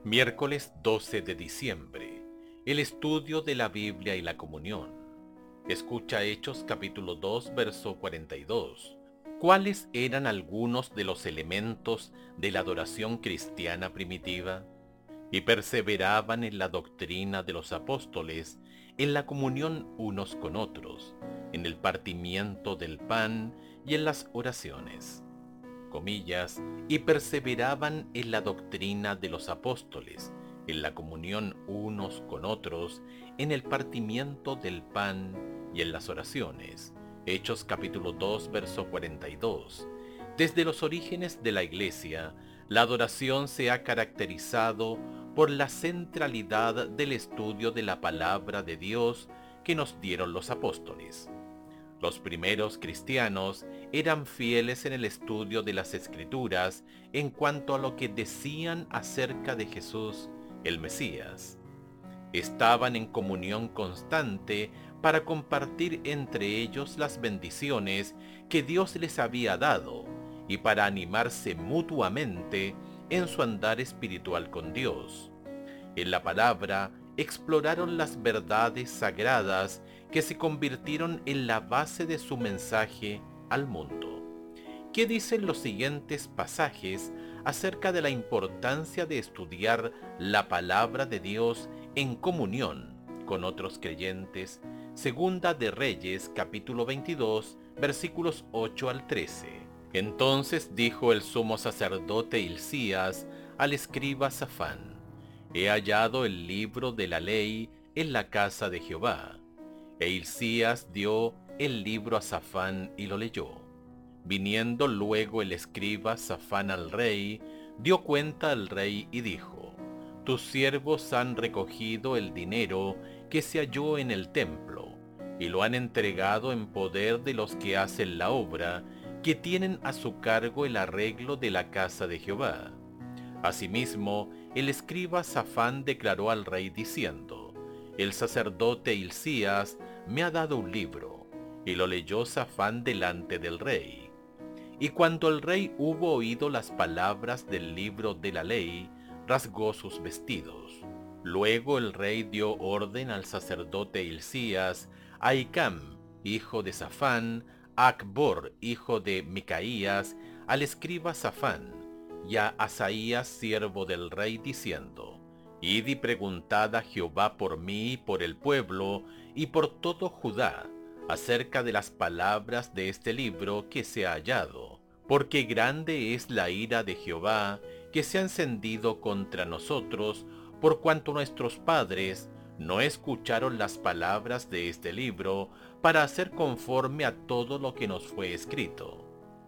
Miércoles 12 de diciembre. El estudio de la Biblia y la comunión. Escucha Hechos capítulo 2, verso 42. ¿Cuáles eran algunos de los elementos de la adoración cristiana primitiva? Y perseveraban en la doctrina de los apóstoles, en la comunión unos con otros, en el partimiento del pan y en las oraciones. Comillas, y perseveraban en la doctrina de los apóstoles, en la comunión unos con otros, en el partimiento del pan y en las oraciones. Hechos capítulo 2, verso 42. Desde los orígenes de la Iglesia, la adoración se ha caracterizado por la centralidad del estudio de la palabra de Dios que nos dieron los apóstoles. Los primeros cristianos eran fieles en el estudio de las Escrituras en cuanto a lo que decían acerca de Jesús, el Mesías. Estaban en comunión constante para compartir entre ellos las bendiciones que Dios les había dado y para animarse mutuamente en su andar espiritual con Dios. En la palabra exploraron las verdades sagradas que se convirtieron en la base de su mensaje al mundo. ¿Qué dicen los siguientes pasajes acerca de la importancia de estudiar la palabra de Dios en comunión con otros creyentes? Segunda de Reyes, capítulo 22, versículos 8 al 13. Entonces dijo el sumo sacerdote Hilcías al escriba Safán: He hallado el libro de la ley en la casa de Jehová. E Hilcías dio el libro a Safán y lo leyó. Viniendo luego el escriba Safán al rey, dio cuenta al rey y dijo: Tus siervos han recogido el dinero que se halló en el templo, y lo han entregado en poder de los que hacen la obra, que tienen a su cargo el arreglo de la casa de Jehová. Asimismo, el escriba Safán declaró al rey diciendo: El sacerdote Hilcías me ha dado un libro. Y lo leyó Safán delante del rey. Y cuando el rey hubo oído las palabras del libro de la ley, rasgó sus vestidos. Luego el rey dio orden al sacerdote Hilcías, a Hicam, hijo de Safán, a Acbor, hijo de Micaías, al escriba Safán, y a Asaías, siervo del rey, diciendo: Id y preguntad a Jehová por mí y por el pueblo y por todo Judá acerca de las palabras de este libro que se ha hallado, porque grande es la ira de Jehová que se ha encendido contra nosotros, por cuanto nuestros padres no escucharon las palabras de este libro para hacer conforme a todo lo que nos fue escrito.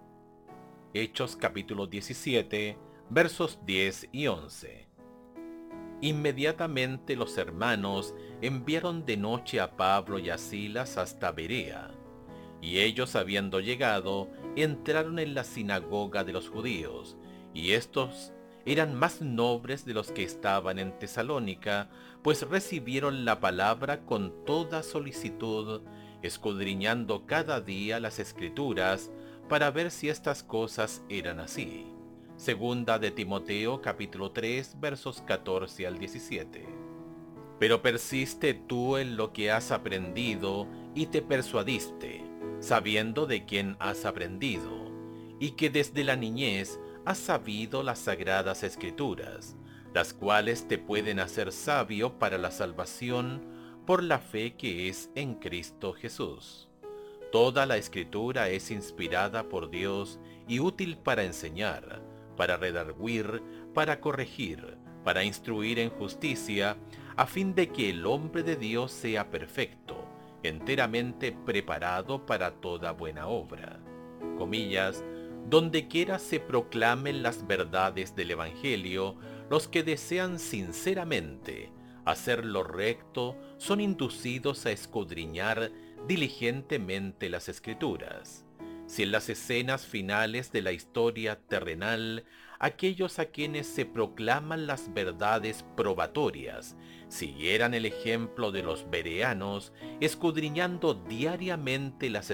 Hechos capítulo 17, versos 10 y 11. Inmediatamente los hermanos enviaron de noche a Pablo y a Silas hasta Berea, y ellos, habiendo llegado, entraron en la sinagoga de los judíos, y estos eran más nobles de los que estaban en Tesalónica, pues recibieron la palabra con toda solicitud, escudriñando cada día las Escrituras para ver si estas cosas eran así. Segunda de Timoteo capítulo 3 versos 14 al 17. Pero persiste tú en lo que has aprendido y te persuadiste, sabiendo de quién has aprendido, y que desde la niñez has sabido las sagradas Escrituras, las cuales te pueden hacer sabio para la salvación por la fe que es en Cristo Jesús. Toda la Escritura es inspirada por Dios y útil para enseñar, para redarguir, para corregir, para instruir en justicia, a fin de que el hombre de Dios sea perfecto, enteramente preparado para toda buena obra. Comillas, donde quiera se proclamen las verdades del Evangelio, los que desean sinceramente hacer lo recto son inducidos a escudriñar diligentemente las Escrituras. Si en las escenas finales de la historia terrenal, aquellos a quienes se proclaman las verdades probatorias siguieran el ejemplo de los bereanos, escudriñando diariamente las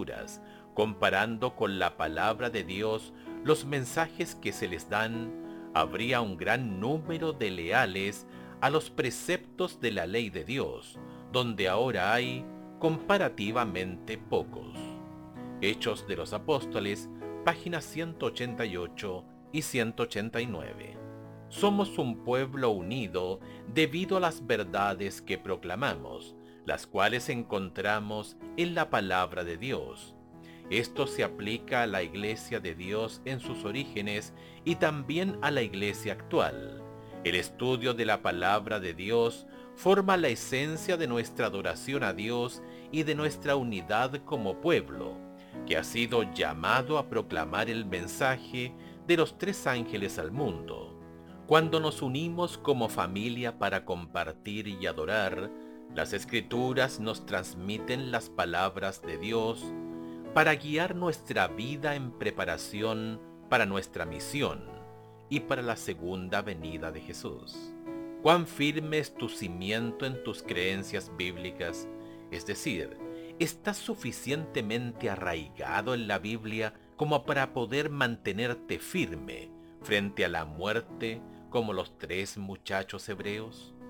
Escrituras, comparando con la palabra de Dios los mensajes que se les dan, habría un gran número de leales a los preceptos de la ley de Dios, donde ahora hay comparativamente pocos. Hechos de los Apóstoles, páginas 188 y 189. Somos un pueblo unido debido a las verdades que proclamamos, las cuales encontramos en la palabra de Dios. Esto se aplica a la Iglesia de Dios en sus orígenes y también a la Iglesia actual. El estudio de la palabra de Dios forma la esencia de nuestra adoración a Dios y de nuestra unidad como pueblo, que ha sido llamado a proclamar el mensaje de los tres ángeles al mundo. Cuando nos unimos como familia para compartir y adorar, las Escrituras nos transmiten las palabras de Dios para guiar nuestra vida en preparación para nuestra misión y para la segunda venida de Jesús. Cuán firme es tu cimiento en tus creencias bíblicas, es decir, ¿estás suficientemente arraigado en la Biblia como para poder mantenerte firme frente a la muerte como los tres muchachos hebreos?